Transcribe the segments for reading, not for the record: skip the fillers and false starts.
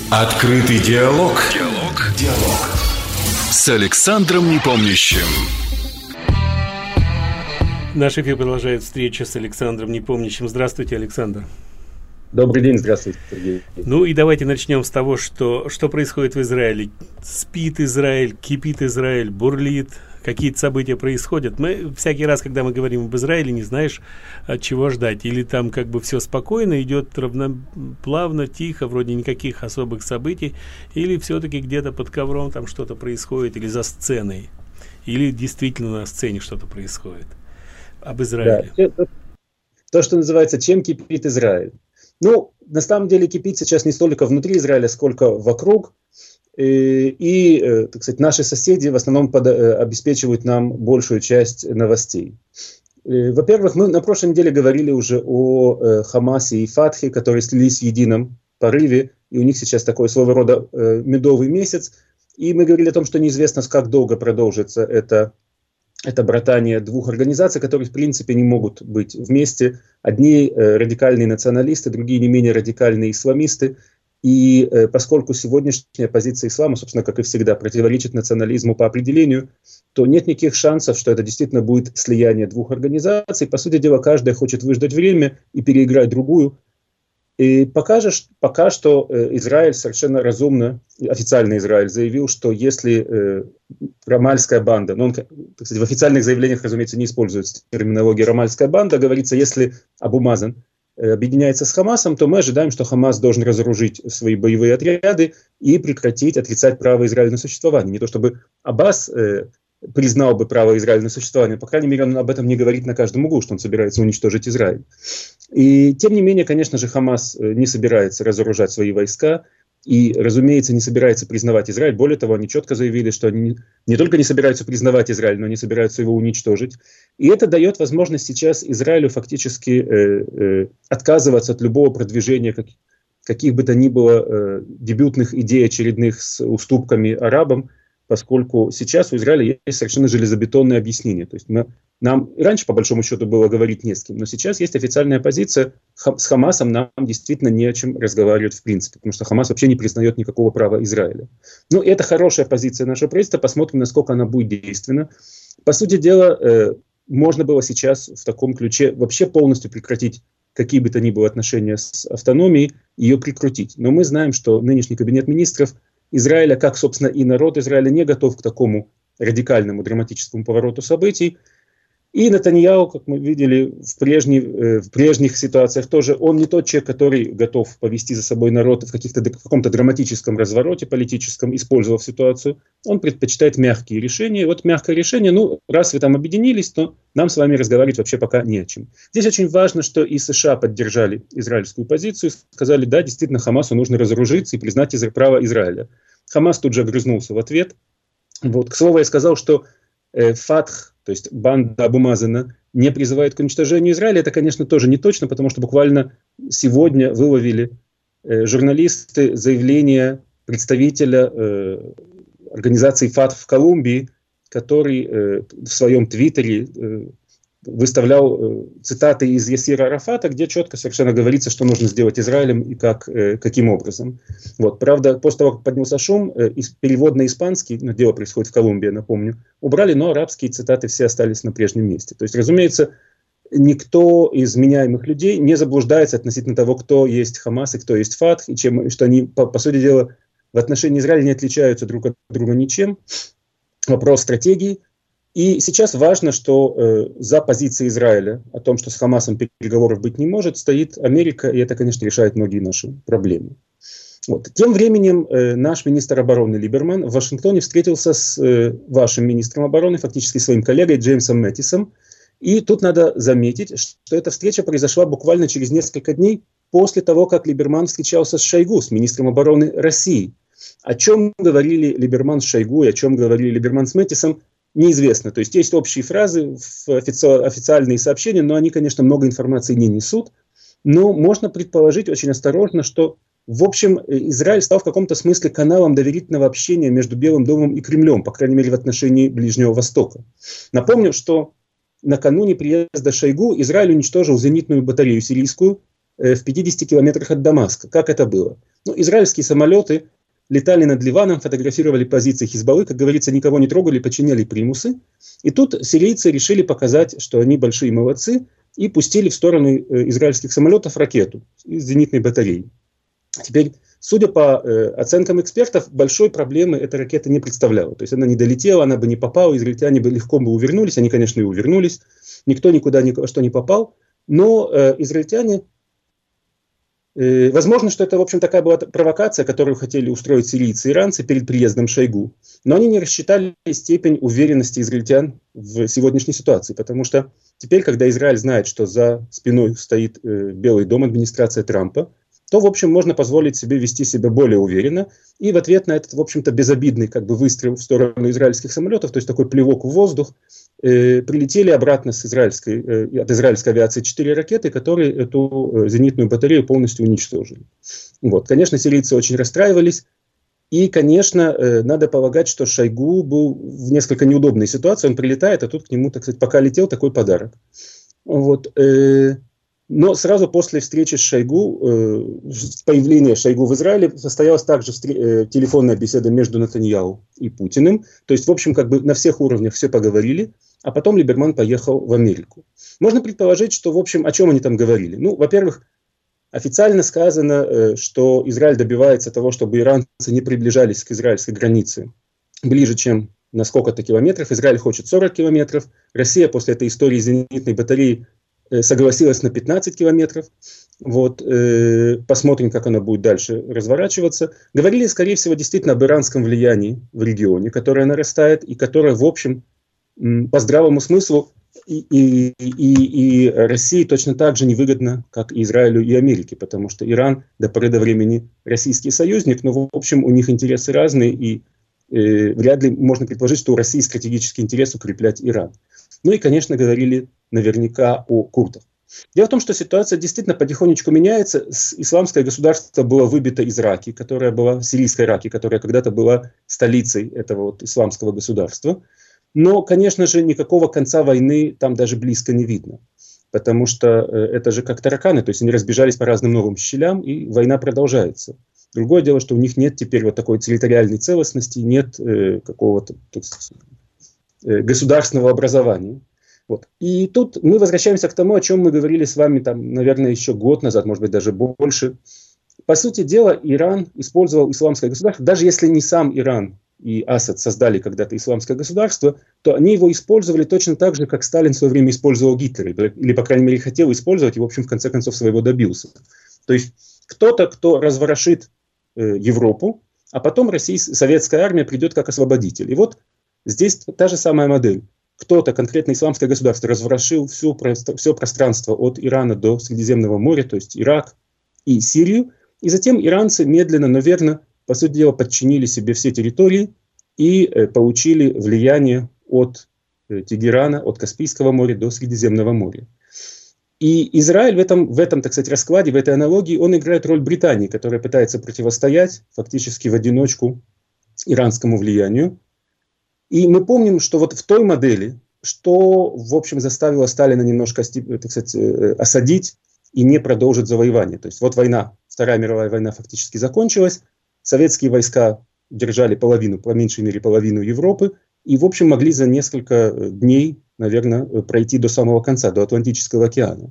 Открытый диалог. Диалог. С Александром Непомнящим. Наш эфир продолжает встреча с Александром Непомнящим. Здравствуйте, Александр. Добрый день, здравствуйте, Сергей. Ну и давайте начнем с того, что происходит в Израиле. Спит Израиль, кипит Израиль, бурлит. Какие-то события происходят. Мы всякий раз, когда мы говорим об Израиле, не знаешь, от чего ждать. Или там как бы все спокойно, идет равноплавно, тихо, вроде никаких особых событий. Или все-таки где-то под ковром там что-то происходит, или за сценой. Или действительно на сцене что-то происходит. Об Израиле. Да, то, что называется, чем кипит Израиль. Ну, на самом деле кипит сейчас не столько внутри Израиля, сколько вокруг. Так сказать, наши соседи в основном обеспечивают нам большую часть новостей. Во-первых, мы на прошлой неделе говорили уже о Хамасе и Фатхе, которые слились в едином порыве, и у них сейчас такой своего рода медовый месяц. И мы говорили о том, что неизвестно, как долго продолжится это братание двух организаций, которые в принципе не могут быть вместе. Одни радикальные националисты, другие не менее радикальные исламисты. И поскольку сегодняшняя позиция ислама, собственно, как и всегда, противоречит национализму по определению, то нет никаких шансов, что это действительно будет слияние двух организаций. По сути дела, каждая хочет выждать время и переиграть другую. И пока что Израиль совершенно разумно, официально Израиль заявил, что если рамальская банда, но он, так сказать, в официальных заявлениях, разумеется, не используется терминология рамальская банда, говорится, если Абу Мазен объединяется с Хамасом, то мы ожидаем, что Хамас должен разоружить свои боевые отряды и прекратить отрицать право Израиля на существование. Не то чтобы Аббас признал бы право Израиля на существование, по крайней мере, он об этом не говорит на каждом углу, что он собирается уничтожить Израиль. И тем не менее, конечно же, Хамас не собирается разоружать свои войска и, разумеется, не собирается признавать Израиль. Более того, они четко заявили, что они не только не собираются признавать Израиль, но они собираются его уничтожить. И это дает возможность сейчас Израилю фактически отказываться от любого продвижения каких бы то ни было дебютных идей очередных с уступками арабам, поскольку сейчас у Израиля есть совершенно железобетонное объяснение. То есть нам раньше, по большому счету, было говорить не с кем, но сейчас есть официальная позиция, с Хамасом нам действительно не о чем разговаривать в принципе, потому что Хамас вообще не признает никакого права Израиля. Ну, это хорошая позиция нашего правительства, посмотрим, насколько она будет действенна. По сути дела, можно было сейчас в таком ключе вообще полностью прекратить какие бы то ни было отношения с автономией, ее прикрутить. Но мы знаем, что нынешний кабинет министров Израиля, как, собственно, и народ Израиля, не готов к такому радикальному, драматическому повороту событий. И Нетаньяху, как мы видели в прежних ситуациях тоже, он не тот человек, который готов повести за собой народ в каком-то драматическом развороте политическом, использовав ситуацию. Он предпочитает мягкие решения. И вот мягкое решение, ну, раз вы там объединились, то нам с вами разговаривать вообще пока не о чем. Здесь очень важно, что и США поддержали израильскую позицию, сказали, да, действительно, Хамасу нужно разоружиться и признать право Израиля. Хамас тут же огрызнулся в ответ. Вот. К слову, я сказал, что Фатх, то есть банда Абу Мазена, не призывает к уничтожению Израиля. Это, конечно, тоже не точно, потому что буквально сегодня выловили журналисты заявление представителя организации Фатх в Колумбии, который в своем твиттере выставлял цитаты из Ясира Арафата, где четко совершенно говорится, что нужно сделать Израилем и каким образом. Вот. Правда, после того, как поднялся шум, перевод на испанский, дело происходит в Колумбии, напомню, убрали, но арабские цитаты все остались на прежнем месте. То есть, разумеется, никто из меняемых людей не заблуждается относительно того, кто есть Хамас и кто есть Фатх, и что они, по сути дела, в отношении Израиля не отличаются друг от друга ничем. Вопрос стратегии. И сейчас важно, что за позицией Израиля о том, что с Хамасом переговоров быть не может, стоит Америка, и это, конечно, решает многие наши проблемы. Вот. Тем временем наш министр обороны Либерман в Вашингтоне встретился с вашим министром обороны, фактически своим коллегой Джеймсом Мэттисом. И тут надо заметить, что эта встреча произошла буквально через несколько дней после того, как Либерман встречался с Шойгу, с министром обороны России. О чем говорили Либерман с Шойгу и о чем говорили Либерман с Мэттисом, неизвестно. То есть есть общие фразы, официальные сообщения, но они, конечно, много информации не несут. Но можно предположить очень осторожно, что, в общем, Израиль стал в каком-то смысле каналом доверительного общения между Белым домом и Кремлем, по крайней мере, в отношении Ближнего Востока. Напомню, что накануне приезда Шойгу Израиль уничтожил зенитную батарею сирийскую в 50 километрах от Дамаска. Как это было? Ну, израильские самолеты летали над Ливаном, фотографировали позиции Хизбаллы, как говорится, никого не трогали, подчиняли примусы. И тут сирийцы решили показать, что они большие молодцы, и пустили в сторону израильских самолетов ракету из зенитной батареи. Теперь, судя по оценкам экспертов, большой проблемы эта ракета не представляла. То есть она не долетела, она бы не попала, израильтяне бы легко бы увернулись, они, конечно, и увернулись, никто никуда ни во что не попал, но израильтяне... Возможно, что это, в общем, такая была провокация, которую хотели устроить сирийцы и иранцы перед приездом Шойгу. Но они не рассчитали степень уверенности израильтян в сегодняшней ситуации. Потому что теперь, когда Израиль знает, что за спиной стоит Белый дом, администрация Трампа, то, в общем, можно позволить себе вести себя более уверенно. И в ответ на этот, в общем-то, безобидный как бы выстрел в сторону израильских самолетов, то есть такой плевок в воздух, прилетели обратно от израильской авиации 4 ракеты, которые эту зенитную батарею полностью уничтожили. Вот. Конечно, сирийцы очень расстраивались. И, конечно, надо полагать, что Шойгу был в несколько неудобной ситуации. Он прилетает, а тут к нему, так сказать, пока летел, такой подарок. Вот. Но сразу после встречи с Шойгу, появления Шойгу в Израиле, состоялась также телефонная беседа между Нетаньяху и Путиным. То есть, в общем, как бы на всех уровнях все поговорили, а потом Либерман поехал в Америку. Можно предположить, что, в общем, о чем они там говорили. Ну, во-первых, официально сказано, что Израиль добивается того, чтобы иранцы не приближались к израильской границе ближе, чем на сколько-то километров. Израиль хочет 40 километров. Россия после этой истории зенитной батареи согласилась на 15 километров. Вот, посмотрим, как она будет дальше разворачиваться. Говорили, скорее всего, действительно об иранском влиянии в регионе, которое нарастает и которое, в общем, по здравому смыслу и России точно так же невыгодно, как и Израилю и Америке, потому что Иран до поры до времени российский союзник, но, в общем, у них интересы разные, и вряд ли можно предположить, что у России стратегический интерес укреплять Иран. Ну и, конечно, говорили наверняка о курдах. Дело в том, что ситуация действительно потихонечку меняется. Исламское государство было выбито из Раки, которая была сирийской Раки, которая когда-то была столицей этого вот исламского государства. Но, конечно же, никакого конца войны там даже близко не видно. Потому что это же как тараканы, то есть они разбежались по разным новым щелям, и война продолжается. Другое дело, что у них нет теперь вот такой территориальной целостности, нет какого-то государственного образования. Вот. И тут мы возвращаемся к тому, о чем мы говорили с вами, там, наверное, еще год назад, может быть, даже больше. По сути дела, Иран использовал исламское государство, даже если не сам Иран и Асад создали когда-то исламское государство, то они его использовали точно так же, как Сталин в свое время использовал Гитлера, или, по крайней мере, хотел использовать, и, в общем, в конце концов, своего добился. То есть кто-то, кто разворошит Европу, а потом советская армия придет как освободитель. И вот здесь та же самая модель. Кто-то, конкретно исламское государство, разворошил все пространство от Ирана до Средиземного моря, то есть Ирак и Сирию, и затем иранцы медленно, но верно, по сути дела, подчинили себе все территории и получили влияние от Тегерана, от Каспийского моря до Средиземного моря. И Израиль в этом, так сказать, раскладе, в этой аналогии, он играет роль Британии, которая пытается противостоять фактически в одиночку иранскому влиянию. И мы помним, что вот в той модели, что, в общем, заставило Сталина немножко, так сказать, осадить и не продолжить завоевание. То есть вот война, Вторая мировая война фактически закончилась, советские войска держали половину, по меньшей мере половину Европы, и, в общем, могли за несколько дней, наверное, пройти до самого конца, до Атлантического океана.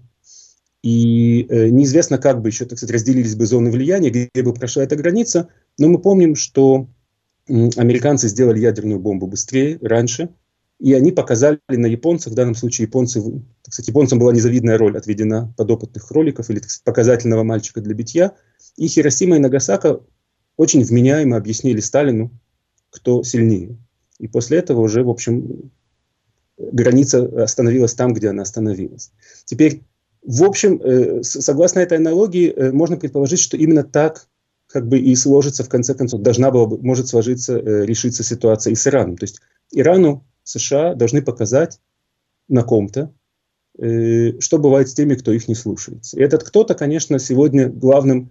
И неизвестно, как бы еще, так сказать, разделились бы зоны влияния, где бы прошла эта граница, но мы помним, что американцы сделали ядерную бомбу быстрее, раньше, и они показали на японцах, в данном случае так сказать, японцам была незавидная роль отведена подопытных кроликов или, так сказать, показательного мальчика для битья, и Хиросима и Нагасака очень вменяемо объяснили Сталину, кто сильнее. И после этого уже, в общем, граница остановилась там, где она остановилась. Теперь, в общем, согласно этой аналогии, можно предположить, что именно так как бы и сложится, в конце концов, может сложиться, решиться ситуация и с Ираном. То есть Ирану США должны показать на ком-то, что бывает с теми, кто их не слушается. И этот кто-то, конечно, сегодня главным,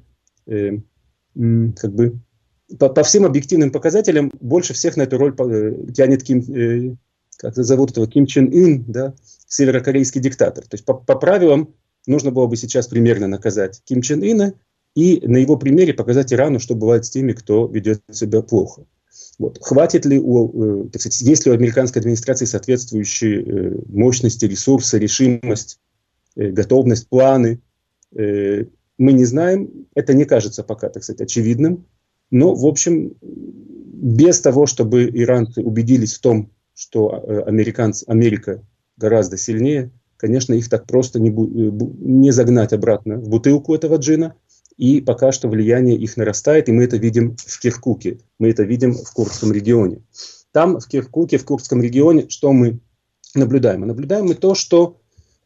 как бы, по всем объективным показателям, больше всех на эту роль тянет как зовут этого, Ким Чен Ын, да, северокорейский диктатор. То есть по правилам нужно было бы сейчас примерно наказать Ким Чен Ына и на его примере показать Ирану, что бывает с теми, кто ведет себя плохо. Вот. Хватит ли так сказать, есть ли у американской администрации соответствующие мощности, ресурсы, решимость, готовность, планы? Мы не знаем, это не кажется пока, так сказать, очевидным, но, в общем, без того, чтобы иранцы убедились в том, что Америка гораздо сильнее, конечно, их так просто не загнать обратно в бутылку этого джина, и пока что влияние их нарастает, и мы это видим в Киркуке, мы это видим в Курдском регионе. Там, в Киркуке, в Курдском регионе, что мы наблюдаем? Мы наблюдаем то, что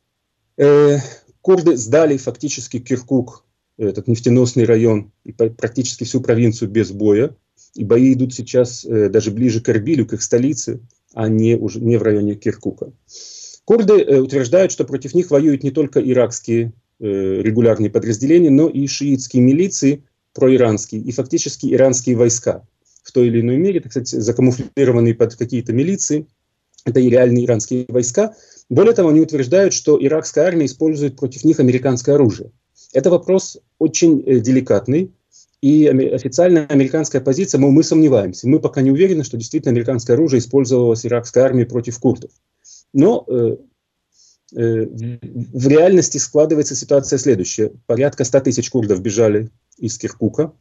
курды сдали фактически Киркук, этот нефтеносный район, и практически всю провинцию без боя, и бои идут сейчас даже ближе к Эрбилю, к их столице, а не в районе Киркука. Курды утверждают, что против них воюют не только иракские регулярные подразделения, но и шиитские милиции, проиранские, и фактически иранские войска. В той или иной мере, так сказать, закамуфлированные под какие-то милиции, это и реальные иранские войска. Более того, они утверждают, что иракская армия использует против них американское оружие. Это вопрос очень деликатный, и официальная американская позиция, мол, мы сомневаемся. Мы пока не уверены, что действительно американское оружие использовалось иракской армией против курдов. Но в реальности складывается ситуация следующая. Порядка 100 тысяч курдов бежали из Киркука.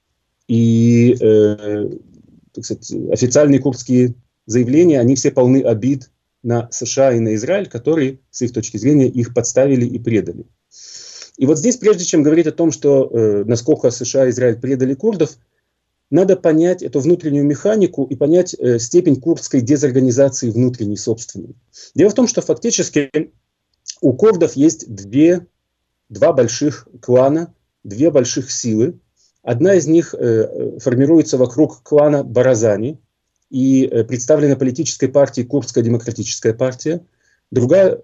И так сказать, официальные курдские заявления, они все полны обид на США и на Израиль, которые, с их точки зрения, их подставили и предали. И вот здесь, прежде чем говорить о том, что насколько США и Израиль предали курдов, надо понять эту внутреннюю механику и понять степень курдской дезорганизации внутренней, собственной. Дело в том, что фактически у курдов есть два больших клана, две больших силы. Одна из них формируется вокруг клана Баразани и представлена политической партией Курдская демократическая партия. Другая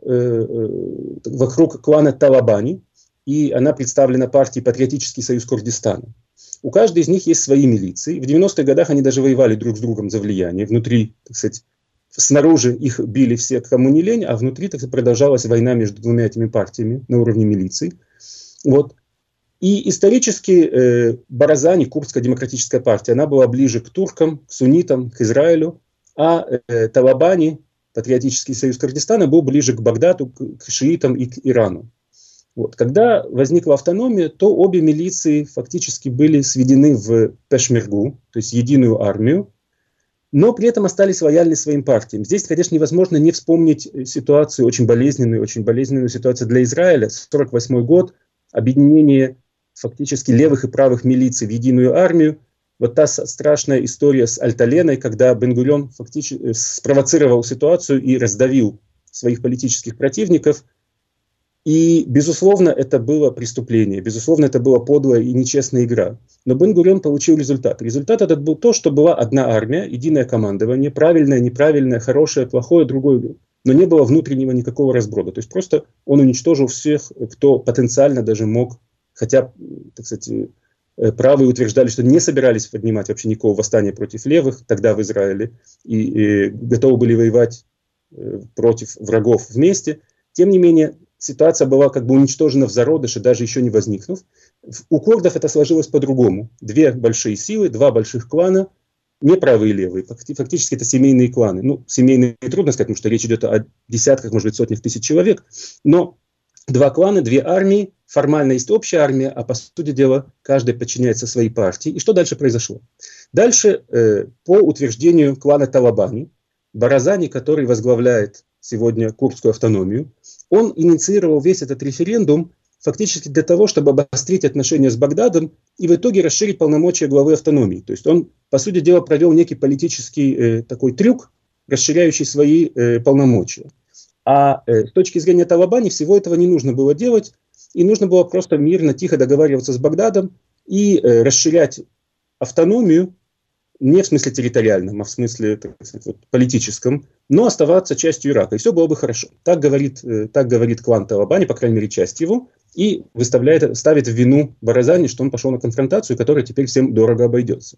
вокруг клана Талабани, и она представлена партией Патриотический союз Курдистана. У каждой из них есть свои милиции. В 90-х годах они даже воевали друг с другом за влияние. Внутри, так сказать, снаружи их били все, кому не лень, а внутри, так сказать, продолжалась война между двумя этими партиями на уровне милиций. Вот. И исторически Баразани, Курдская демократическая партия, она была ближе к туркам, к суннитам, к Израилю, а Талабани, Патриотический союз Курдистана, был ближе к Багдаду, к шиитам и к Ирану. Вот. Когда возникла автономия, то обе милиции фактически были сведены в пешмергу, то есть единую армию, но при этом остались лояльны своим партиям. Здесь, конечно, невозможно не вспомнить ситуацию, очень болезненную ситуацию для Израиля. 1948 год, объединение фактически левых и правых милиций в единую армию. Вот та страшная история с Аль-Таленой, когда Бен-Гурион фактически спровоцировал ситуацию и раздавил своих политических противников. И, безусловно, это было преступление, безусловно, это была подлая и нечестная игра. Но Бен-Гурион получил результат. Результат этот был то, что была одна армия, единое командование, правильное, неправильное, хорошее, плохое, другое. Но не было внутреннего никакого разброда. То есть просто он уничтожил всех, кто потенциально даже мог, хотя, так сказать, правые утверждали, что не собирались поднимать вообще никакого восстания против левых тогда в Израиле и готовы были воевать против врагов вместе. Тем не менее, ситуация была как бы уничтожена в зародыше, даже еще не возникнув. У курдов это сложилось по-другому. Две большие силы, два больших клана, не правые и левые. Фактически это семейные кланы. Ну, семейные трудно сказать, потому что речь идет о десятках, может быть, сотнях тысяч человек. Но два клана, две армии. Формально есть общая армия, а по сути дела каждый подчиняется своей партии. И что дальше произошло? Дальше, по утверждению клана Талабани, Баразани, который возглавляет сегодня курдскую автономию, он инициировал весь этот референдум фактически для того, чтобы обострить отношения с Багдадом и в итоге расширить полномочия главы автономии. То есть он, по сути дела, провел некий политический такой трюк, расширяющий свои полномочия. А с точки зрения Талабани всего этого не нужно было делать, и нужно было просто мирно, тихо договариваться с Багдадом и расширять автономию, не в смысле территориальном, а в смысле, так сказать, вот, политическом, но оставаться частью Ирака, и все было бы хорошо. Так говорит клан Талабани, по крайней мере, часть его, и ставит в вину Баразани, что он пошел на конфронтацию, которая теперь всем дорого обойдется.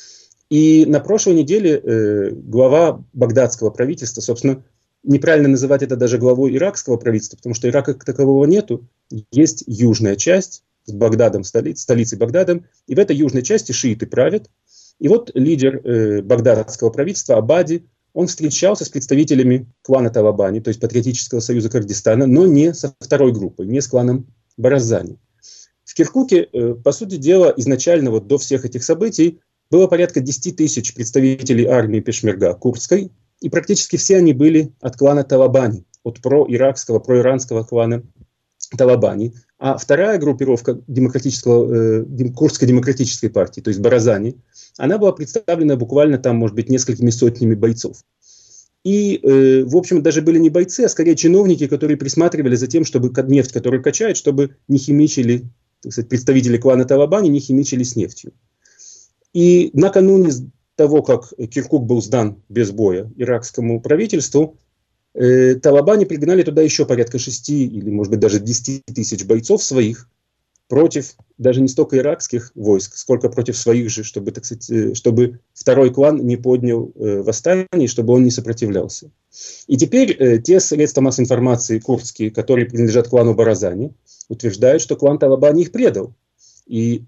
И на прошлой неделе глава багдадского правительства, собственно, неправильно называть это даже главой иракского правительства, потому что Ирака как такового нету, есть южная часть, с Багдадом, столицей Багдадом, и в этой южной части шииты правят. И вот лидер багдадского правительства Абади, он встречался с представителями клана Талабани, то есть Патриотического союза Курдистана, но не со второй группой, не с кланом Барзани. В Киркуке, по сути дела, изначально вот до всех этих событий было порядка 10 тысяч представителей армии Пешмерга курдской, и практически все они были от клана Талабани, от проиранского клана Талабани. А вторая группировка курдской демократической партии, то есть Барзани, она была представлена буквально там, может быть, несколькими сотнями бойцов. И, в общем, даже были не бойцы, а скорее чиновники, которые присматривали за тем, чтобы нефть, которую качают, чтобы не химичили, так сказать, представители клана Талабани, не химичили с нефтью. И накануне того, как Киркук был сдан без боя иракскому правительству, Талабани пригнали туда еще порядка 6 или, может быть, даже 10 тысяч бойцов своих против даже не столько иракских войск, сколько против своих же, чтобы, так сказать, чтобы второй клан не поднял восстание, чтобы он не сопротивлялся. И теперь те средства массовой информации курдские, которые принадлежат клану Барзани, утверждают, что клан Талабани их предал. И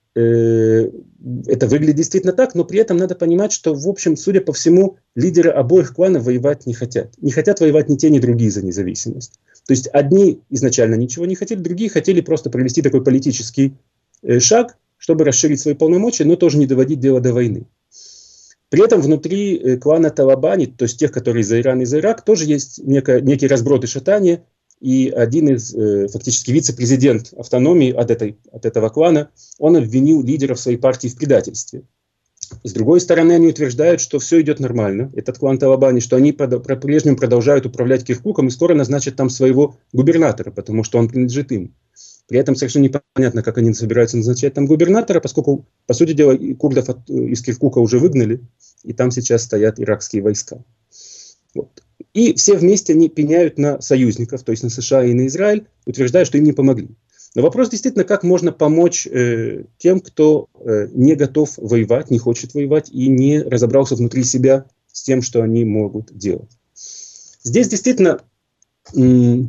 это выглядит действительно так, но при этом надо понимать, что, в общем, судя по всему, лидеры обоих кланов воевать не хотят. Не хотят воевать ни те, ни другие за независимость. То есть одни изначально ничего не хотели, другие хотели просто провести такой политический шаг, чтобы расширить свои полномочия, но тоже не доводить дело до войны. При этом внутри клана Талабани, то есть тех, которые за Иран и за Ирак, тоже есть некий разброд и шатание. И один из, фактически, вице-президент автономии от этого клана, он обвинил лидеров своей партии в предательстве. С другой стороны, они утверждают, что все идет нормально, этот клан Талабани, что они по-прежнему продолжают управлять Киркуком и скоро назначат там своего губернатора, потому что он принадлежит им. При этом совершенно непонятно, как они собираются назначать там губернатора, поскольку, по сути дела, курдов из Киркука уже выгнали, и там сейчас стоят иракские войска. Вот. И все вместе они пеняют на союзников, то есть на США и на Израиль, утверждая, что им не помогли. Но вопрос действительно, как можно помочь тем, кто не готов воевать, не хочет воевать и не разобрался внутри себя с тем, что они могут делать. Здесь действительно у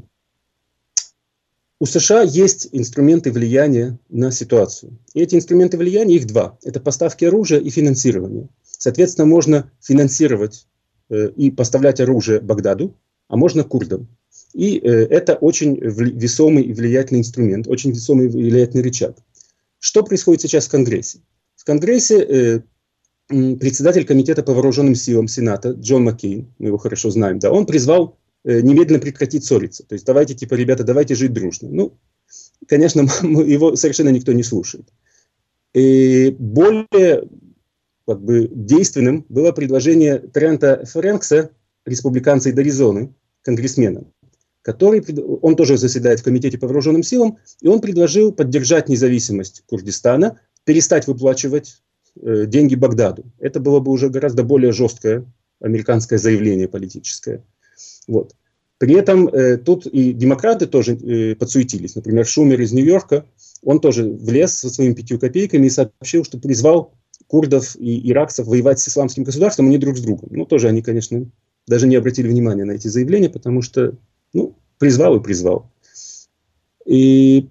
США есть инструменты влияния на ситуацию. И эти инструменты влияния, их два. Это поставки оружия и финансирование. Соответственно, можно финансировать и поставлять оружие Багдаду, а можно курдам. И это очень весомый и влиятельный инструмент, очень весомый и влиятельный рычаг. Что происходит сейчас в Конгрессе? В Конгрессе председатель комитета по вооруженным силам Сената Джон Маккейн, мы его хорошо знаем, да, он призвал немедленно прекратить ссориться. То есть давайте, типа, ребята, давайте жить дружно. Ну, конечно, его совершенно никто не слушает. И более действенным было предложение Трента Фрэнкса, республиканца из Аризоны, конгрессмена, он тоже заседает в комитете по вооруженным силам, и он предложил поддержать независимость Курдистана, перестать выплачивать деньги Багдаду. Это было бы уже гораздо более жесткое американское заявление политическое. Вот. При этом тут и демократы тоже подсуетились. Например, Шумер из Нью-Йорка, он тоже влез со своими 5 копейками и сообщил, что призвал курдов и иракцев воевать с исламским государством, а не друг с другом. Ну, тоже они, конечно, даже не обратили внимания на эти заявления, потому что, ну, призвал и призвал. И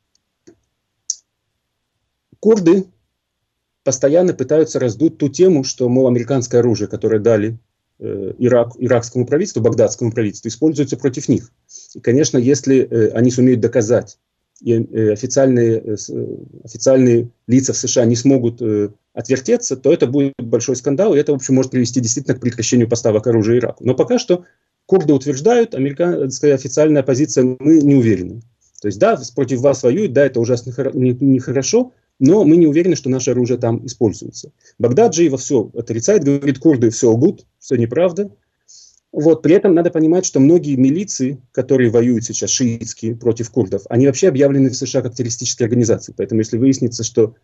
курды постоянно пытаются раздуть ту тему, что, мол, американское оружие, которое дали иракскому правительству, багдадскому правительству, используется против них. И, конечно, если они сумеют доказать, и официальные лица в США не смогут отвертеться, то это будет большой скандал, и это, в общем, может привести действительно к прекращению поставок оружия Ираку. Но пока что курды утверждают, американская официальная позиция, мы не уверены. То есть, да, против вас воюют, да, это ужасно нехорошо, но мы не уверены, что наше оружие там используется. Багдад же его все отрицает, говорит, курды все лгут, все неправда. Вот, при этом надо понимать, что многие милиции, которые воюют сейчас, шиитские, против курдов, они вообще объявлены в США как террористические организации. Поэтому если выяснится, что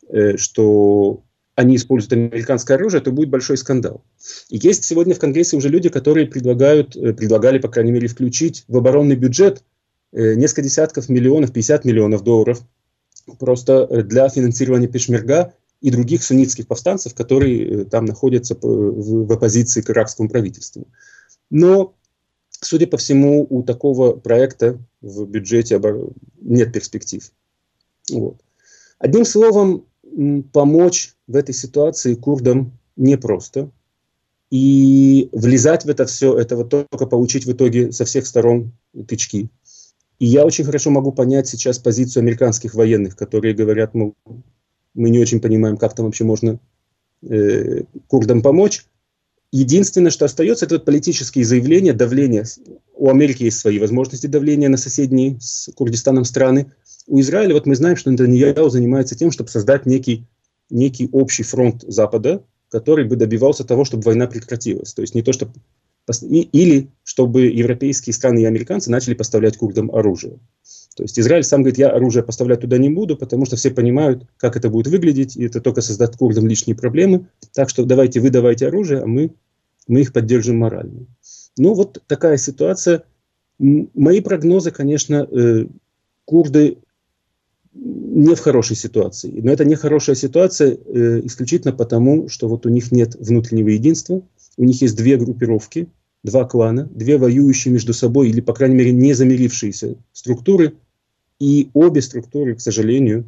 они используют американское оружие, то будет большой скандал. И есть сегодня в Конгрессе уже люди, которые предлагали, по крайней мере, включить в оборонный бюджет несколько десятков миллионов, 50 миллионов долларов просто для финансирования Пешмерга и других суннитских повстанцев, которые там находятся в оппозиции к иракскому правительству. Но, судя по всему, у такого проекта в бюджете нет перспектив. Вот. Одним словом, помочь в этой ситуации курдам непросто. И влезать в это все, это вот только получить в итоге со всех сторон тычки. И я очень хорошо могу понять сейчас позицию американских военных, которые говорят, мы не очень понимаем, как там вообще можно курдам помочь. Единственное, что остается, это вот политические заявления, давление. У Америки есть свои возможности давления на соседние с Курдистаном страны. У Израиля, вот мы знаем, что Нетаньяху занимается тем, чтобы создать некий общий фронт Запада, который бы добивался того, чтобы война прекратилась. То есть не то, чтобы... Или чтобы европейские страны и американцы начали поставлять курдам оружие. То есть Израиль сам говорит, я оружие поставлять туда не буду, потому что все понимают, как это будет выглядеть, и это только создаст курдам лишние проблемы. Так что давайте вы давайте оружие, а мы их поддержим морально. Ну вот такая ситуация. Мои прогнозы, конечно, курды не в хорошей ситуации. Но это не хорошая ситуация исключительно потому, что вот у них нет внутреннего единства. У них есть две группировки, два клана, две воюющие между собой или, по крайней мере, не замирившиеся структуры. И обе структуры, к сожалению,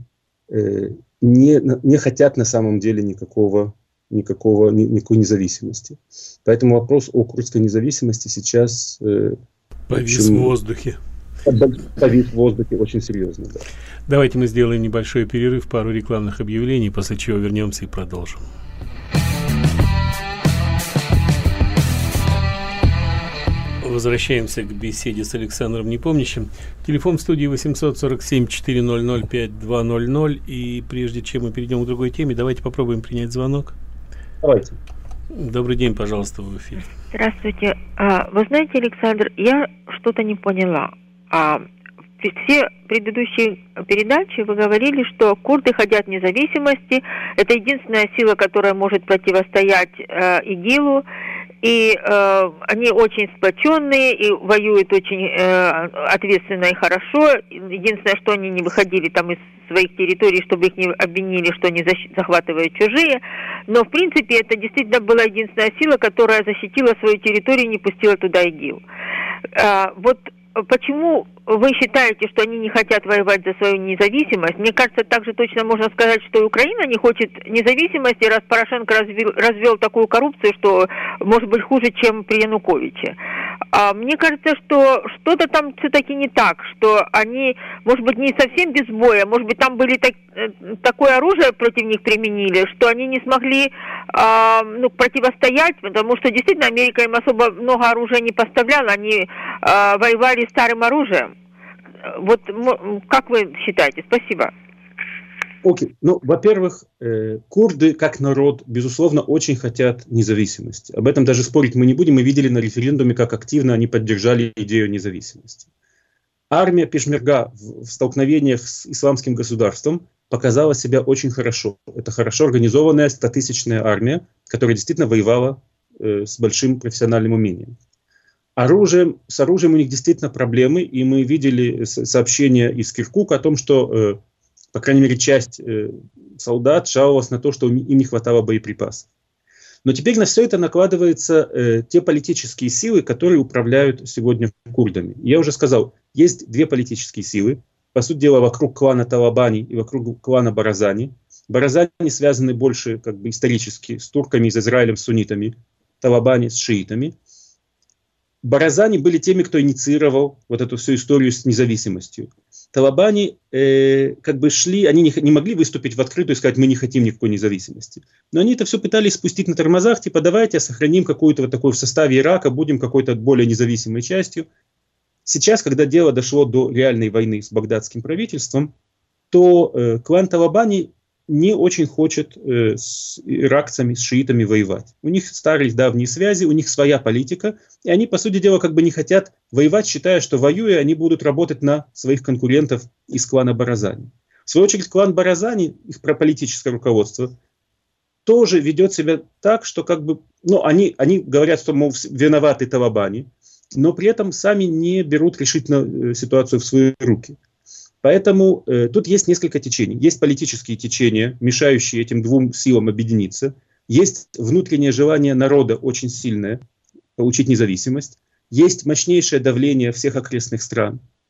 не хотят на самом деле никакой независимости. Поэтому вопрос о курдской независимости сейчас... повис в воздухе. Повис в воздухе очень серьезно, да. Давайте мы сделаем небольшой перерыв, пару рекламных объявлений, после чего вернемся и продолжим. Возвращаемся к беседе с Александром Непомнящим. Телефон в студии 847-400-5200. И прежде чем мы перейдем к другой теме, давайте попробуем принять звонок. Давайте. Добрый день, пожалуйста, в эфире. Здравствуйте. Вы знаете, Александр, я что-то не поняла. Все предыдущие передачи вы говорили, что курды хотят независимости. Это единственная сила, которая может противостоять ИГИЛу. И они очень сплоченные и воюют очень ответственно и хорошо. Единственное, что они не выходили там из своих территорий, чтобы их не обвинили, что они захватывают чужие. Но, в принципе, это действительно была единственная сила, которая защитила свою территорию и не пустила туда ИГИЛ. Вот почему вы считаете, что они не хотят воевать за свою независимость? Мне кажется, также точно можно сказать, что и Украина не хочет независимости, раз Порошенко развел такую коррупцию, что может быть хуже, чем при Януковиче. Мне кажется, что что-то там все-таки не так, что они, может быть, не совсем без боя, может быть, там были такое оружие против них применили, что они не смогли противостоять, потому что действительно Америка им особо много оружия не поставляла, они воевали старым оружием. Вот как вы считаете? Спасибо. Окей. Ну, во-первых, курды как народ, безусловно, очень хотят независимости. Об этом даже спорить мы не будем. Мы видели на референдуме, как активно они поддержали идею независимости. Армия Пешмерга в столкновениях с исламским государством показала себя очень хорошо. Это хорошо организованная 100-тысячная армия, которая действительно воевала с большим профессиональным умением. С оружием у них действительно проблемы, и мы видели сообщения из Киркука о том, что, по крайней мере, часть солдат жаловалась на то, что им не хватало боеприпасов. Но теперь на все это накладываются те политические силы, которые управляют сегодня курдами. Я уже сказал, есть две политические силы, по сути дела, вокруг клана Талабани и вокруг клана Баразани. Баразани связаны больше как бы исторически с турками, с Израилем, с суннитами, Талабани с шиитами. Баразани были теми, кто инициировал вот эту всю историю с независимостью. Талабани как бы шли, они не могли выступить в открытую и сказать, мы не хотим никакой независимости. Но они это все пытались спустить на тормозах, типа давайте сохраним какую-то вот такую в составе Ирака, будем какой-то более независимой частью. Сейчас, когда дело дошло до реальной войны с багдадским правительством, то клан Талабани не очень хочет с иракцами, с шиитами воевать. У них старые давние связи, у них своя политика, и они, по сути дела, как бы не хотят воевать, считая, что воюя, они будут работать на своих конкурентов из клана Баразани. В свою очередь, клан Баразани, их прополитическое руководство, тоже ведет себя так, что как бы, они говорят, что, мол, виноваты Талабани, но при этом сами не берут решительно ситуацию в свои руки. Поэтому тут есть несколько течений. Есть политические течения, мешающие этим двум силам объединиться. Есть внутреннее желание народа очень сильное получить независимость. Есть мощнейшее давление всех окрестных стран.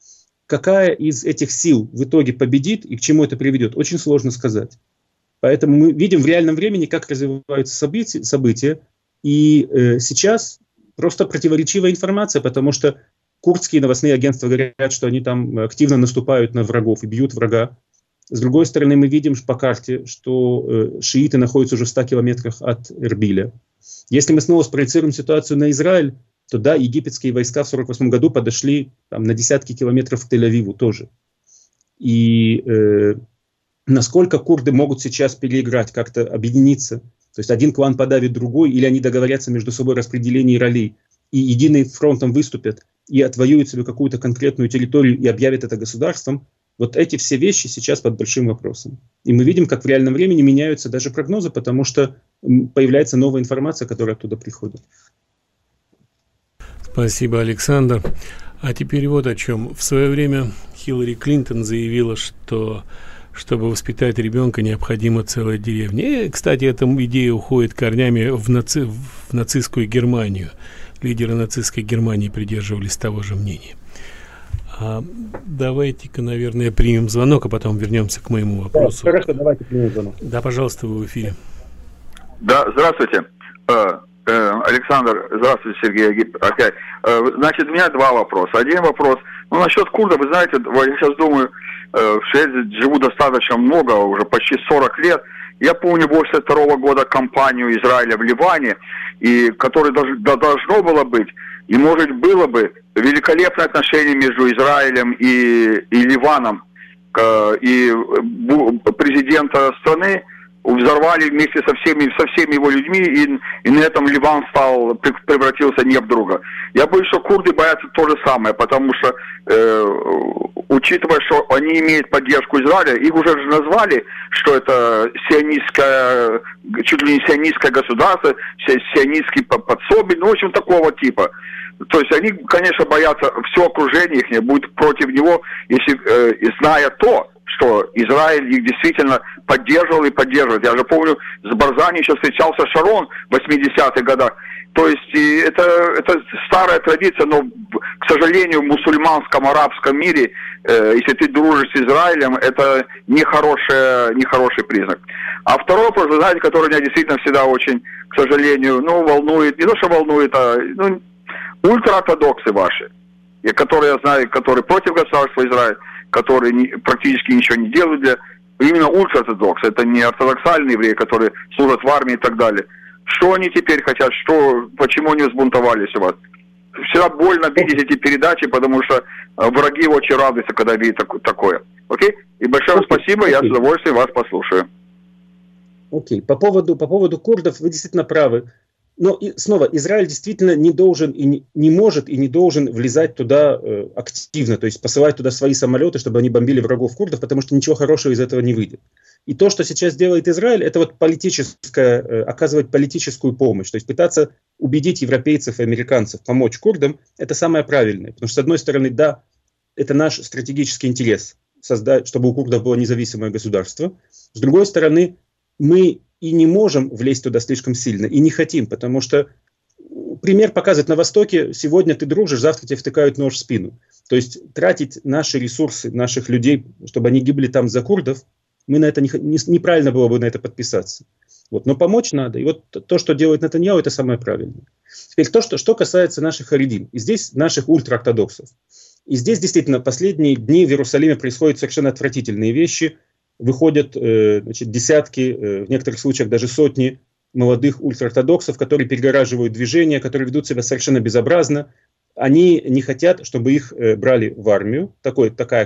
какая из этих сил в итоге победит и к чему это приведет, очень сложно сказать. Поэтому мы видим в реальном времени, как развиваются события. И сейчас просто противоречивая информация, потому что курдские новостные агентства говорят, что они там активно наступают на врагов и бьют врага. С другой стороны, мы видим по карте, что шииты находятся уже в 100 километрах от Эрбиля. Если мы снова спроецируем ситуацию на Израиль, то да, египетские войска в 1948 году подошли там, на десятки километров к Тель-Авиву тоже. И насколько курды могут сейчас переиграть, как-то объединиться, то есть один клан подавит другой, или они договорятся между собой о распределении ролей, и единым фронтом выступят, и отвоюют себе какую-то конкретную территорию и объявят это государством, вот эти все вещи сейчас под большим вопросом. И мы видим, как в реальном времени меняются даже прогнозы, потому что появляется новая информация, которая оттуда приходит. Спасибо, Александр. А теперь вот о чем. В свое время Хиллари Клинтон заявила, что чтобы воспитать ребенка, необходима целая деревня. И, кстати, эта идея уходит корнями в нацистскую Германию. Лидеры нацистской Германии придерживались того же мнения. Давайте-ка, наверное, примем звонок, а потом вернемся к моему вопросу. Да, хорошо, давайте примем звонок. Да, пожалуйста, вы в эфире. Да, здравствуйте. Александр, здравствуйте, Сергей опять. Значит, у меня два вопроса. Один вопрос, насчет курдов, вы знаете, я сейчас думаю, в Швеции живу достаточно много, уже почти 40 лет. Я помню 1982 года кампанию Израиля в Ливане, и которой должно было быть, и может было бы, великолепное отношение между Израилем и Ливаном. И президента страны взорвали вместе со всеми его людьми, и на этом Ливан превратился не в друга. Я боюсь, что курды боятся то же самое, потому что, учитывая, что они имеют поддержку Израиля, их уже назвали, что это сионистское, чуть ли не сионистское государство, сионистский подсобие, в общем, такого типа. То есть они, конечно, боятся, все окружение их будет против него, если, зная то, что Израиль их действительно поддерживал и поддерживает. Я же помню, с Барзани еще встречался Шарон в 80-х годах. То есть это старая традиция, но, к сожалению, в мусульманском, арабском мире, если ты дружишь с Израилем, это нехороший признак. А второй вопрос, вы знаете, который меня действительно всегда очень, к сожалению, волнует, не то, что волнует, а ультраортодоксы ваши, которые я знаю, которые против государства Израиль, которые практически ничего не делают именно ультраортодоксы, это не ортодоксальные евреи, которые служат в армии и так далее. Что они теперь хотят, почему они взбунтовались у вас? Всегда больно видеть эти передачи, потому что враги очень радуются, когда видят такое. Окей? И большое спасибо, я с удовольствием вас послушаю. Окей. По поводу курдов вы действительно правы. Но снова, Израиль действительно не должен и не может и не должен влезать туда активно, то есть посылать туда свои самолеты, чтобы они бомбили врагов курдов, потому что ничего хорошего из этого не выйдет. И то, что сейчас делает Израиль, это оказывать политическую помощь, то есть пытаться убедить европейцев и американцев помочь курдам, это самое правильное. Потому что, с одной стороны, да, это наш стратегический интерес, создать, чтобы у курдов было независимое государство. С другой стороны, мы и не можем влезть туда слишком сильно, и не хотим, потому что пример показывает на Востоке, сегодня ты дружишь, завтра тебе втыкают нож в спину. То есть тратить наши ресурсы, наших людей, чтобы они гибли там за курдов, мы на это неправильно было бы на это подписаться. Но помочь надо. И вот то, что делает Нетаньяху, это самое правильное. Теперь что касается наших харидим, и здесь наших ультраортодоксов. И здесь действительно последние дни в Иерусалиме происходят совершенно отвратительные вещи. Выходят десятки, в некоторых случаях даже сотни молодых ультраортодоксов, которые перегораживают движение, которые ведут себя совершенно безобразно. Они не хотят, чтобы их брали в армию. Такая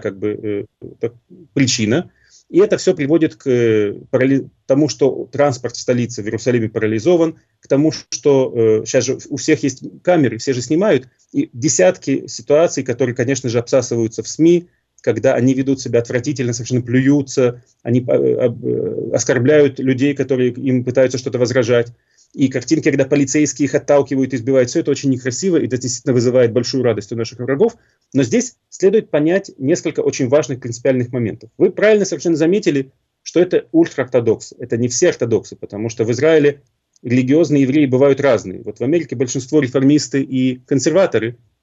причина. И это все приводит к тому, что транспорт в столице в Иерусалиме парализован, к тому, что сейчас же у всех есть камеры, все же снимают. И десятки ситуаций, которые, конечно же, обсасываются в СМИ, когда они ведут себя отвратительно, совершенно плюются, они оскорбляют людей, которые им пытаются что-то возражать. И картинки, когда полицейские их отталкивают, избивают, все это очень некрасиво, и это действительно вызывает большую радость у наших врагов. Но здесь следует понять несколько очень важных принципиальных моментов. Вы правильно совершенно заметили, что это ультраортодоксы, это не все ортодоксы, потому что в Израиле религиозные евреи бывают разные. Вот в Америке большинство реформисты и консерваторы,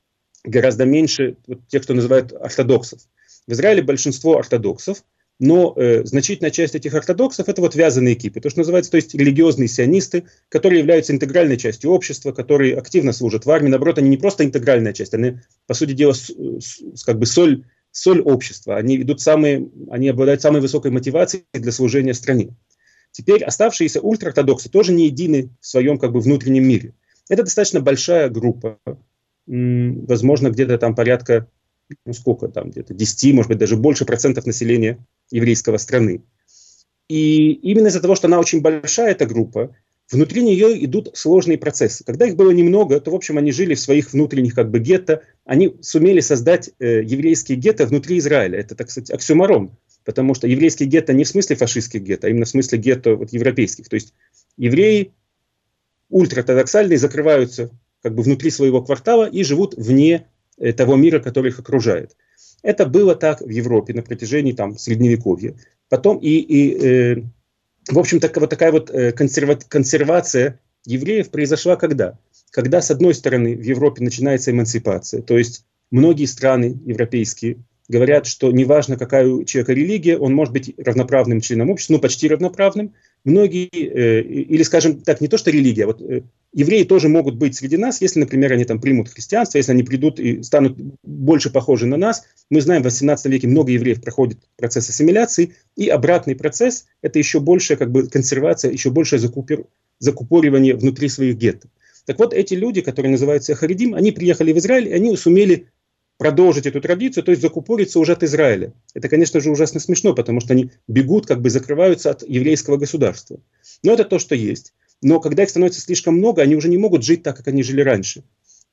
гораздо меньше тех, кто называют ортодоксов. В Израиле большинство ортодоксов, но значительная часть этих ортодоксов – это вязаные кипы, то, что называется, то есть религиозные сионисты, которые являются интегральной частью общества, которые активно служат в армии. Наоборот, они не просто интегральная часть, они, по сути дела, соль общества. Они обладают самой высокой мотивацией для служения стране. Теперь оставшиеся ультраортодоксы тоже не едины в своем внутреннем мире. Это достаточно большая группа, возможно, где-то там порядка, где-то 10, может быть, даже больше процентов населения еврейского страны. И именно из-за того, что она очень большая, эта группа, внутри нее идут сложные процессы. Когда их было немного, то, в общем, они жили в своих внутренних гетто. Они сумели создать еврейские гетто внутри Израиля. Это, так сказать, оксюморон. Потому что еврейские гетто не в смысле фашистских гетто, а именно в смысле гетто европейских. То есть евреи ультраортодоксальные закрываются внутри своего квартала и живут вне того мира, который их окружает. Это было так в Европе на протяжении Средневековья. Потом в общем, такая консервация евреев произошла когда? Когда, с одной стороны, в Европе начинается эмансипация, то есть многие страны европейские говорят, что неважно, какая у человека религия, он может быть равноправным членом общества, почти равноправным. Многие, или, скажем так, не то, что религия, евреи тоже могут быть среди нас, если, например, они примут христианство, если они придут и станут больше похожи на нас. Мы знаем, в 18 веке много евреев проходит процесс ассимиляции, и обратный процесс – это еще большая консервация, еще большее закупоривание внутри своих гетто. Так вот, эти люди, которые называются харидим, они приехали в Израиль, и они сумели продолжить эту традицию, то есть закупориться уже от Израиля. Это, конечно же, ужасно смешно, потому что они бегут, закрываются от еврейского государства. Но это то, что есть. Но когда их становится слишком много, они уже не могут жить так, как они жили раньше.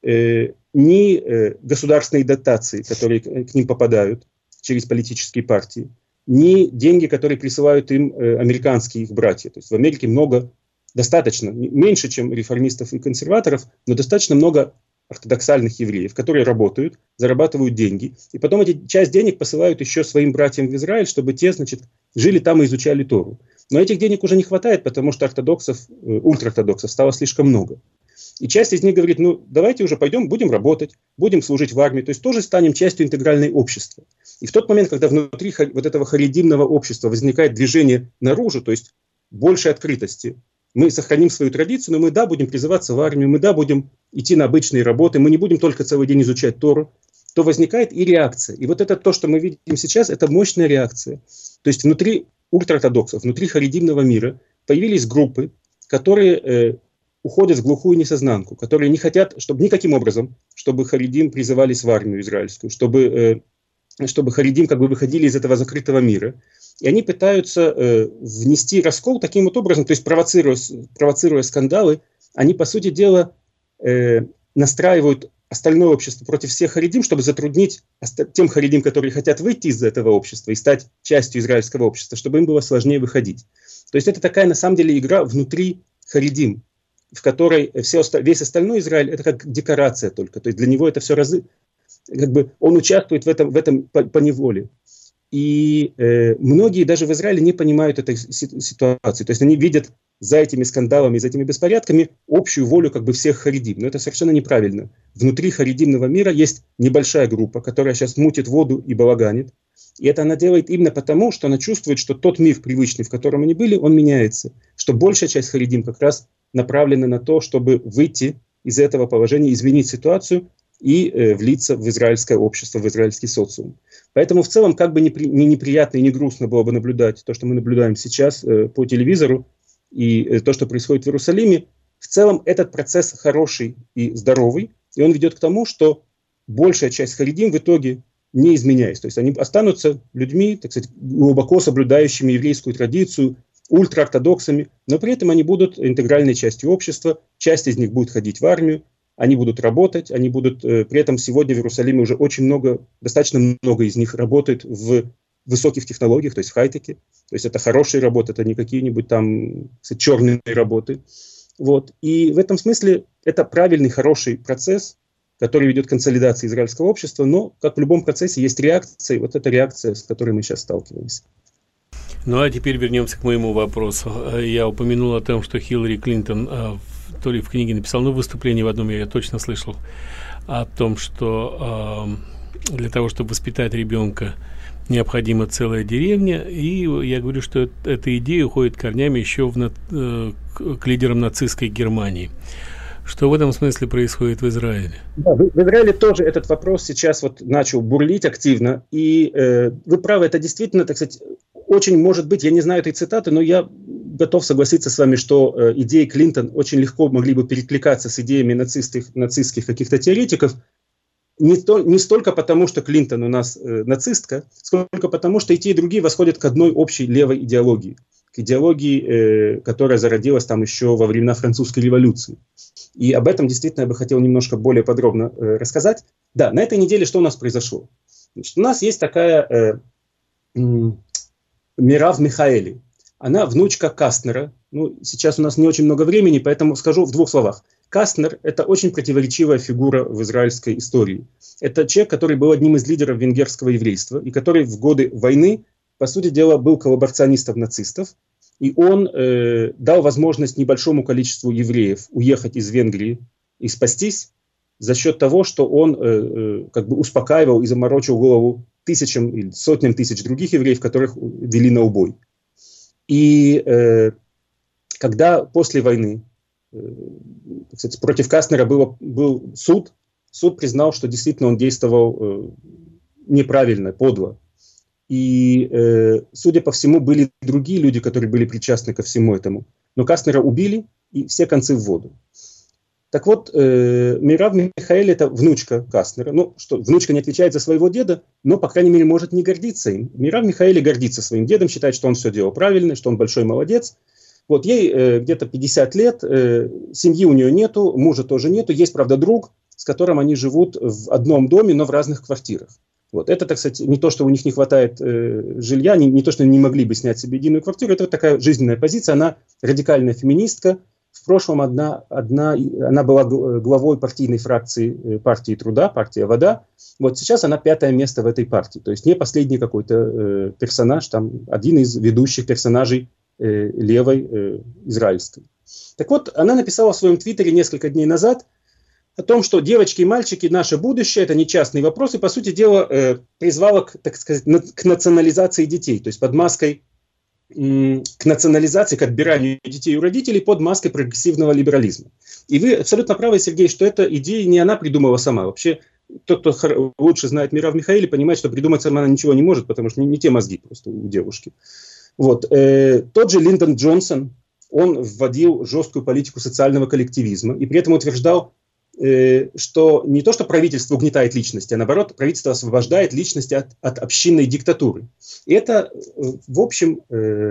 Ни государственные дотации, которые к ним попадают через политические партии, ни деньги, которые присылают им американские их братья. То есть в Америке достаточно, меньше, чем реформистов и консерваторов, но достаточно много ортодоксальных евреев, которые работают, зарабатывают деньги, и потом часть денег посылают еще своим братьям в Израиль, чтобы те, жили там и изучали Тору. Но этих денег уже не хватает, потому что ультраортодоксов стало слишком много. И часть из них говорит, давайте уже пойдем, будем работать, будем служить в армии, то есть тоже станем частью интегрального общества. И в тот момент, когда внутри этого харидимного общества возникает движение наружу, то есть больше открытости, мы сохраним свою традицию, но мы, будем призываться в армию, мы, будем идти на обычные работы, мы не будем только целый день изучать Тору, то возникает и реакция. И это то, что мы видим сейчас, это мощная реакция. То есть внутри ультраортодоксов, внутри харидимного мира появились группы, которые уходят в глухую несознанку, которые не хотят, чтобы никаким образом, чтобы харидим призывались в армию израильскую, чтобы харидим выходили из этого закрытого мира. И они пытаются внести раскол таким образом, то есть провоцируя скандалы, они, по сути дела, настраивают остальное общество против всех харидим, чтобы затруднить тем харидим, которые хотят выйти из этого общества и стать частью израильского общества, чтобы им было сложнее выходить. То есть это такая, на самом деле, игра внутри харидим, в которой весь остальной Израиль – это как декорация только. То есть для него это все он участвует в этом поневоле. И многие даже в Израиле не понимают этой ситуации. То есть они видят за этими скандалами, за этими беспорядками общую волю всех харидим. Но это совершенно неправильно. Внутри харидимного мира есть небольшая группа, которая сейчас мутит воду и балаганит. И это она делает именно потому, что она чувствует, что тот мир привычный, в котором они были, он меняется. Что большая часть харидим как раз направлена на то, чтобы выйти из этого положения, изменить ситуацию и влиться в израильское общество, в израильский социум. Поэтому в целом не неприятно и не грустно было бы наблюдать то, что мы наблюдаем сейчас по телевизору, и то, что происходит в Иерусалиме. В целом этот процесс хороший и здоровый, и он ведет к тому, что большая часть харидим в итоге не изменяясь. То есть они останутся людьми, так сказать, глубоко соблюдающими еврейскую традицию, ультраортодоксами, но при этом они будут интегральной частью общества, часть из них будет ходить в армию, они будут работать, они будут, при этом сегодня в Иерусалиме уже достаточно много из них работают в высоких технологиях, то есть в хай-теке, то есть это хорошие работы, это не какие-нибудь там черные работы. И в этом смысле это правильный, хороший процесс, который ведет к консолидации израильского общества, но, как в любом процессе, есть реакция, и это реакция, с которой мы сейчас сталкиваемся. Ну, а теперь вернемся к моему вопросу. Я упомянул о том, что Хиллари Клинтон то ли в книге написал, выступление в одном я точно слышал, о том, что для того, чтобы воспитать ребенка, необходима целая деревня, и я говорю, что эта идея уходит корнями еще к лидерам нацистской Германии. Что в этом смысле происходит в Израиле? Да, в Израиле тоже этот вопрос сейчас вот начал бурлить активно, и вы правы, это действительно, так сказать, очень может быть, я не знаю этой цитаты, но я готов согласиться с вами, что идеи Клинтон очень легко могли бы перекликаться с идеями нацистских каких-то теоретиков, не столько потому, что Клинтон у нас нацистка, сколько потому, что и те, и другие восходят к одной общей левой идеологии, к идеологии, которая зародилась там еще во времена французской революции. И об этом действительно я бы хотел немножко более подробно рассказать. Да, на этой неделе что у нас произошло? Значит, у нас есть такая Мирав Михаэли. Она внучка Кастнера. Ну, сейчас у нас не очень много времени, поэтому скажу в 2 словах. Кастнер – это очень противоречивая фигура в израильской истории. Это человек, который был одним из лидеров венгерского еврейства, и который в годы войны, по сути дела, был коллаборационистом нацистов. И он дал возможность небольшому количеству евреев уехать из Венгрии и спастись за счет того, что он как бы успокаивал и заморочил голову тысячам или сотням тысяч других евреев, которых вели на убой. И когда после войны, кстати, против Кастнера был суд признал, что действительно он действовал неправильно, подло. И, судя по всему, были другие люди, которые были причастны ко всему этому. Но Кастнера убили, и все концы в воду. Так вот, Мирав Михаэль – это внучка Кастнера. Ну, что, внучка не отвечает за своего деда, но, по крайней мере, может не гордиться им. Мирав Михаэль гордится своим дедом, считает, что он все делал правильно, что он большой молодец. Вот ей где-то 50 лет, семьи у нее нету, мужа тоже нету. Есть, правда, друг, с которым они живут в одном доме, но в разных квартирах. Вот. Это, так сказать, не то, что у них не хватает жилья, не то, что они не могли бы снять себе единую квартиру. Это вот такая жизненная позиция. Она радикальная феминистка. В прошлом она была главой партийной фракции партии Труда, партия Вода. Вот сейчас она 5-е место в этой партии. То есть не последний какой-то персонаж, там один из ведущих персонажей левой израильской. Так вот, она написала в своем твиттере несколько дней назад о том, что девочки и мальчики, наше будущее, это не частный вопрос, и, по сути дела, призвала, так сказать, к национализации детей, то есть под маской, к национализации, к отбиранию детей у родителей под маской прогрессивного либерализма. И вы абсолютно правы, Сергей, что эта идея не она придумала сама. Вообще, тот, кто лучше знает Мирав Михаэли, понимает, что придумать сама она ничего не может, потому что не те мозги просто у девушки. Вот. Тот же Линдон Джонсон, он вводил жесткую политику социального коллективизма и при этом утверждал, что не то, что правительство угнетает личности, а наоборот, правительство освобождает личности от общинной диктатуры. И это, в общем,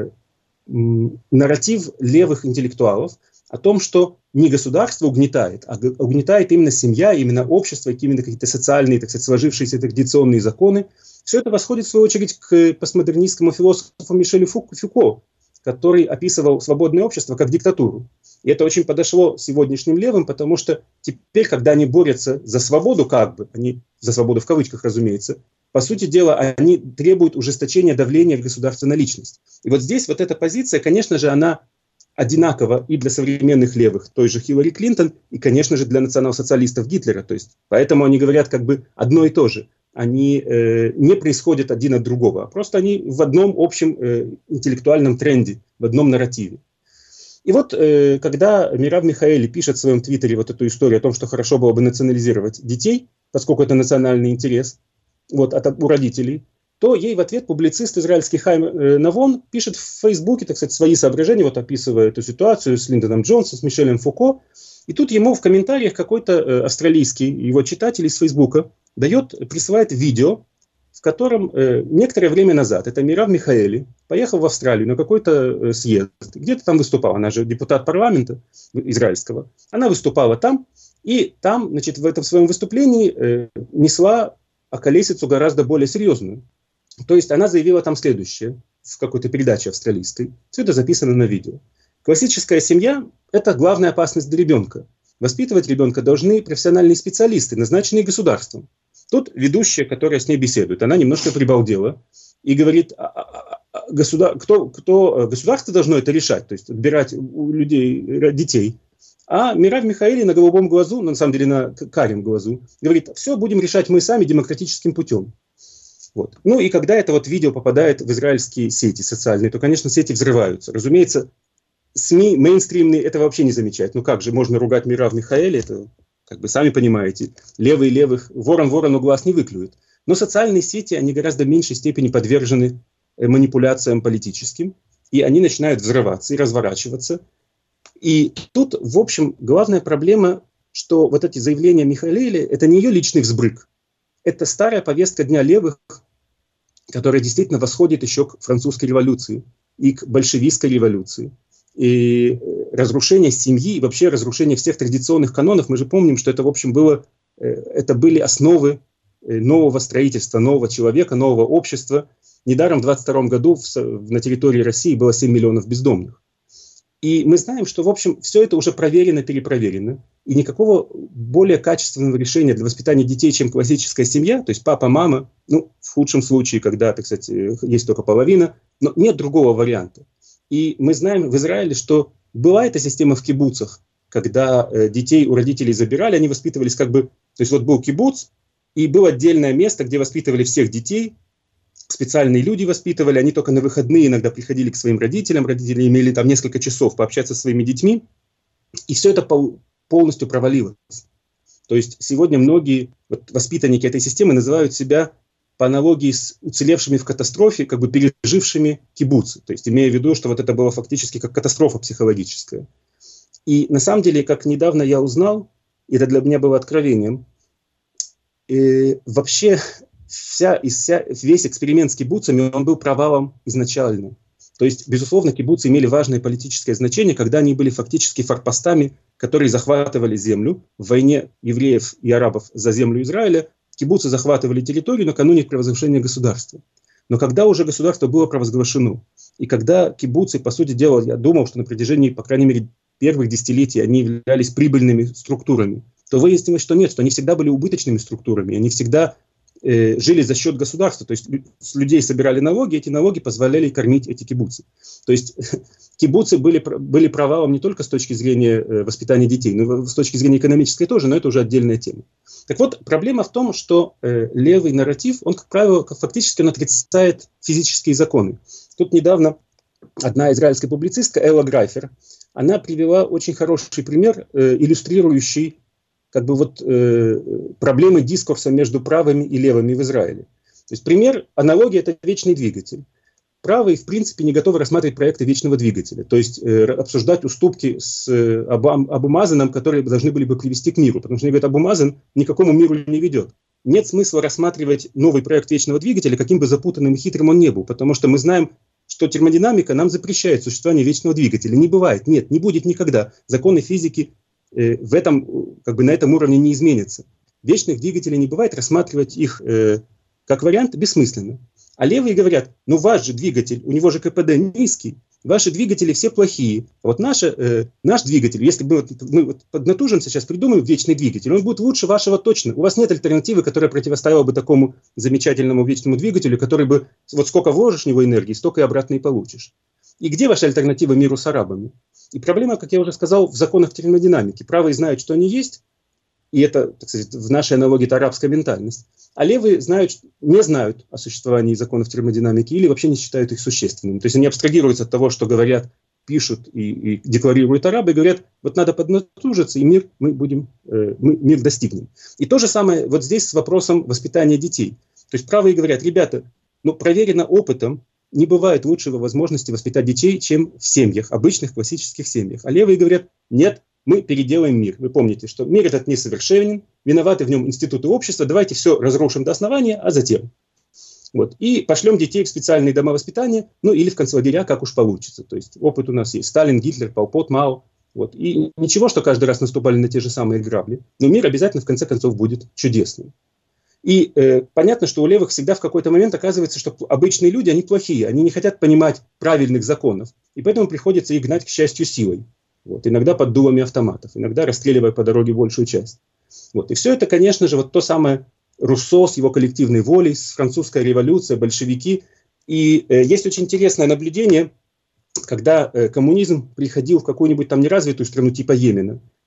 нарратив левых интеллектуалов о том, что не государство угнетает, а угнетает именно семья, именно общество, именно какие-то социальные, так сказать, сложившиеся традиционные законы. Все это восходит, в свою очередь, к постмодернистскому философу Мишелю Фуко, который описывал свободное общество как диктатуру. И это очень подошло сегодняшним левым, потому что теперь, когда они борются за свободу, как бы, они за свободу в кавычках, разумеется, по сути дела, они требуют ужесточения давления в государство на личность. И вот здесь вот эта позиция, конечно же, она одинакова и для современных левых, той же Хиллари Клинтон, и, конечно же, для национал-социалистов Гитлера. То есть, поэтому они говорят как бы одно и то же. Они не происходят один от другого, а просто они в одном общем интеллектуальном тренде, в одном нарративе. И вот, когда Мирав Михаэли пишет в своем твиттере вот эту историю о том, что хорошо было бы национализировать детей, поскольку это национальный интерес вот, у родителей, то ей в ответ публицист израильский Хайм Навон пишет в Фейсбуке, так сказать, свои соображения, вот описывая эту ситуацию с Линдоном Джонсом, с Мишелем Фуко. И тут ему в комментариях какой-то австралийский его читатель из Фейсбука присылает видео, в котором некоторое время назад это Мирав Михаэли поехал в Австралию на какой-то съезд, где-то там выступала, она же депутат парламента израильского, она выступала там, и там, значит, в этом своем выступлении несла околесицу гораздо более серьезную. То есть она заявила там следующее, в какой-то передаче австралийской, все это записано на видео. Классическая семья – это главная опасность для ребенка. Воспитывать ребенка должны профессиональные специалисты, назначенные государством. Тут ведущая, которая с ней беседует, она немножко прибалдела и говорит, государство должно это решать, то есть отбирать у людей детей. А Мирав Михаэли на голубом глазу, на самом деле на карем глазу, говорит, все будем решать мы сами демократическим путем. Вот. Ну и когда это вот видео попадает в израильские сети социальные, то, конечно, сети взрываются. Разумеется, СМИ мейнстримные это вообще не замечают. Ну как же, можно ругать Мирав Михаэли, это, как бы, сами понимаете, левые левых, ворон ворону глаз не выклюет. Но социальные сети, они гораздо в меньшей степени подвержены манипуляциям политическим, и они начинают взрываться и разворачиваться. И тут, в общем, главная проблема, что вот эти заявления Михаэли, это не ее личный взбрык. Это старая повестка дня левых, которая действительно восходит еще к французской революции и к большевистской революции. И разрушение семьи, и вообще разрушение всех традиционных канонов, мы же помним, что это, в общем, это были основы нового строительства, нового человека, нового общества. Недаром в 1922 году на территории России было 7 миллионов бездомных. И мы знаем, что, в общем, все это уже проверено, перепроверено. И никакого более качественного решения для воспитания детей, чем классическая семья, то есть папа, мама, ну, в худшем случае, когда, так сказать, есть только половина, но нет другого варианта. И мы знаем в Израиле, что была эта система в кибуцах, когда детей у родителей забирали, они воспитывались как бы, то есть вот был кибуц, и было отдельное место, где воспитывали всех детей, специальные люди воспитывали, они только на выходные иногда приходили к своим родителям, родители имели там несколько часов пообщаться со своими детьми, и все это полностью провалилось. То есть сегодня многие воспитанники этой системы называют себя по аналогии с уцелевшими в катастрофе, как бы пережившими кибуцы, то есть имея в виду, что вот это было фактически как катастрофа психологическая. И на самом деле, как недавно я узнал, и это для меня было откровением, вообще весь эксперимент с кибуцами, он был провалом изначально. То есть, безусловно, кибуцы имели важное политическое значение, когда они были фактически форпостами, которые захватывали землю. В войне евреев и арабов за землю Израиля кибуцы захватывали территорию накануне провозглашения государства. Но когда уже государство было провозглашено, и когда кибуцы, по сути дела, я думал, что на протяжении, по крайней мере, первых десятилетий они являлись прибыльными структурами, то выяснилось, что нет, что они всегда были убыточными структурами, они всегда жили за счет государства, то есть с людей собирали налоги, эти налоги позволяли кормить эти кибуцы. То есть кибуцы были провалом не только с точки зрения воспитания детей, но и с точки зрения экономической тоже, но это уже отдельная тема. Так вот, проблема в том, что левый нарратив, он, как правило, фактически он отрицает физические законы. Тут недавно одна израильская публицистка, Элла Грайфер, она привела очень хороший пример, иллюстрирующий как бы вот проблемы дискурса между правыми и левыми в Израиле. То есть пример, аналогия – это вечный двигатель. Правые, в принципе, не готовы рассматривать проекты вечного двигателя, то есть обсуждать уступки с Абу Мазаном, которые должны были бы привести к миру, потому что они говорят, Абу Мазан ни к какому миру не ведет. Нет смысла рассматривать новый проект вечного двигателя, каким бы запутанным и хитрым он ни был, потому что мы знаем, что термодинамика нам запрещает существование вечного двигателя. Не бывает, нет, не будет никогда. Законы физики в этом, как бы на этом уровне не изменится. Вечных двигателей не бывает, рассматривать их как вариант бессмысленно. А левые говорят, ну ваш же двигатель, у него же КПД низкий, ваши двигатели все плохие. Вот наш двигатель, если мы поднатужимся, сейчас придумаем вечный двигатель, он будет лучше вашего точно. У вас нет альтернативы, которая противостояла бы такому замечательному вечному двигателю, который бы, вот сколько вложишь в него энергии, столько и обратно и получишь. И где ваша альтернатива миру с арабами? И проблема, как я уже сказал, в законах термодинамики. Правые знают, что они есть, и это, так сказать, в нашей аналогии это арабская ментальность. А левые не знают о существовании законов термодинамики или вообще не считают их существенными. То есть они абстрагируются от того, что говорят, пишут и декларируют арабы, и говорят, вот надо поднатужиться, и мир достигнем. И то же самое вот здесь с вопросом воспитания детей. То есть правые говорят, ребята, проверено опытом, не бывает лучшего возможности воспитать детей, чем в семьях, обычных классических семьях. А левые говорят, нет, мы переделаем мир. Вы помните, что мир этот несовершенен, виноваты в нем институты общества, давайте все разрушим до основания, а затем. Вот. И пошлем детей в специальные дома воспитания, или в концлагеря, как уж получится. То есть опыт у нас есть. Сталин, Гитлер, Пол Пот, Мао. Вот. И ничего, что каждый раз наступали на те же самые грабли, но мир обязательно в конце концов будет чудесным. И понятно, что у левых всегда в какой-то момент оказывается, что обычные люди, они плохие, они не хотят понимать правильных законов, и поэтому приходится их гнать, к счастью, силой. Вот. Иногда под дулами автоматов, иногда расстреливая по дороге большую часть. Вот. И все это, конечно же, вот то самое Руссо с его коллективной волей, с французская революция, большевики. И есть очень интересное наблюдение, когда коммунизм приходил в какую-нибудь там неразвитую страну типа Йемена,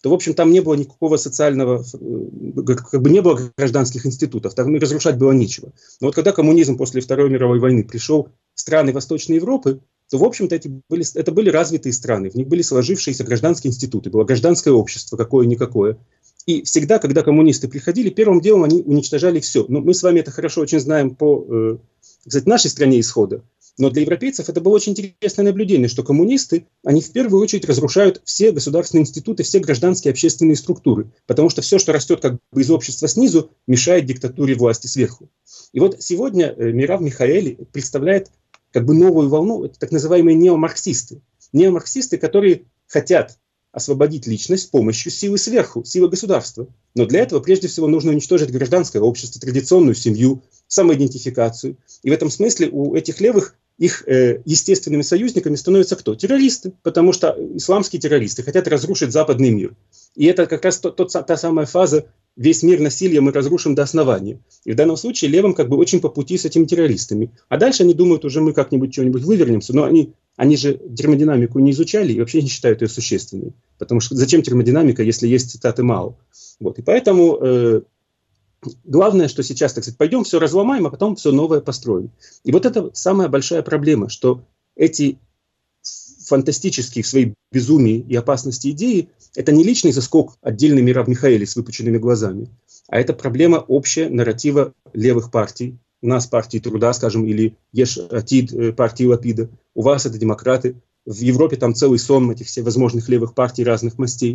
то, в общем, там не было никакого социального, как бы не было гражданских институтов, там разрушать было нечего. Но вот когда коммунизм после Второй мировой войны пришел в страны Восточной Европы, то, в общем-то, это были развитые страны, в них были сложившиеся гражданские институты, было гражданское общество, какое-никакое. И всегда, когда коммунисты приходили, первым делом они уничтожали все. Но мы с вами это хорошо очень знаем по, кстати, нашей стране исхода. Но для европейцев это было очень интересное наблюдение, что коммунисты, они в первую очередь разрушают все государственные институты, все гражданские общественные структуры. Потому что все, что растет как бы из общества снизу, мешает диктатуре власти сверху. И вот сегодня Мирав Михаэли представляет как бы новую волну, это так называемые неомарксисты. Неомарксисты, которые хотят освободить личность с помощью силы сверху, силы государства. Но для этого прежде всего нужно уничтожить гражданское общество, традиционную семью, самоидентификацию. И в этом смысле у этих левых их естественными союзниками становятся кто? Террористы, потому что исламские террористы хотят разрушить западный мир. И это как раз та самая фаза «весь мир насилия мы разрушим до основания». И в данном случае левым как бы очень по пути с этими террористами. А дальше они думают, уже мы как-нибудь что-нибудь вывернемся, но они же термодинамику не изучали и вообще не считают ее существенной. Потому что зачем термодинамика, если есть цитаты Мао? Вот. И поэтому главное, что сейчас, так сказать, пойдем все разломаем, а потом все новое построим. И вот это самая большая проблема, что эти фантастические в своей безумии и опасности идеи – это не личный заскок отдельный Мирав Михаэли с выпученными глазами, а это проблема общая нарратива левых партий. У нас партии труда, скажем, или Еш Атид, партии Лапида. У вас это демократы. В Европе там целый сон этих всевозможных левых партий разных мастей.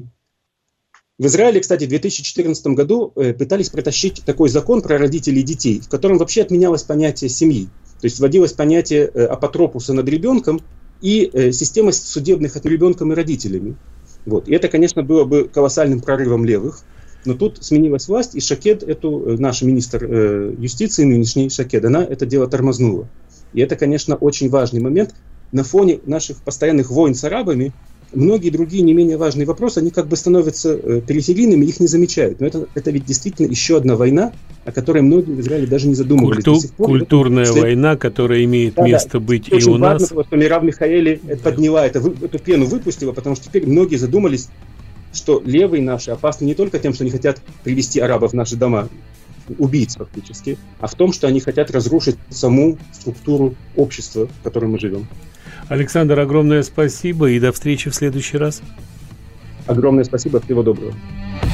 В Израиле, кстати, в 2014 году пытались протащить такой закон про родителей и детей, в котором вообще отменялось понятие семьи. То есть вводилось понятие апотропуса над ребенком и система судебных над ребенком и родителями. Вот. И это, конечно, было бы колоссальным прорывом левых. Но тут сменилась власть, и Шакед, наш министр юстиции, нынешний Шакед, она это дело тормознула. И это, конечно, очень важный момент. На фоне наших постоянных войн с арабами многие другие не менее важные вопросы, они как бы становятся периферийными, их не замечают. Но это ведь действительно еще одна война, о которой многие в Израиле даже не задумывались. Культурная война, которая имеет место быть и у нас. Очень важно было, что Мирав Михаэли подняла эту пену, выпустила, потому что теперь многие задумались, что левые наши опасны не только тем, что они хотят привести арабов в наши дома, убийц фактически, а в том, что они хотят разрушить саму структуру общества, в котором мы живем. Александр, огромное спасибо и до встречи в следующий раз. Огромное спасибо, всего доброго.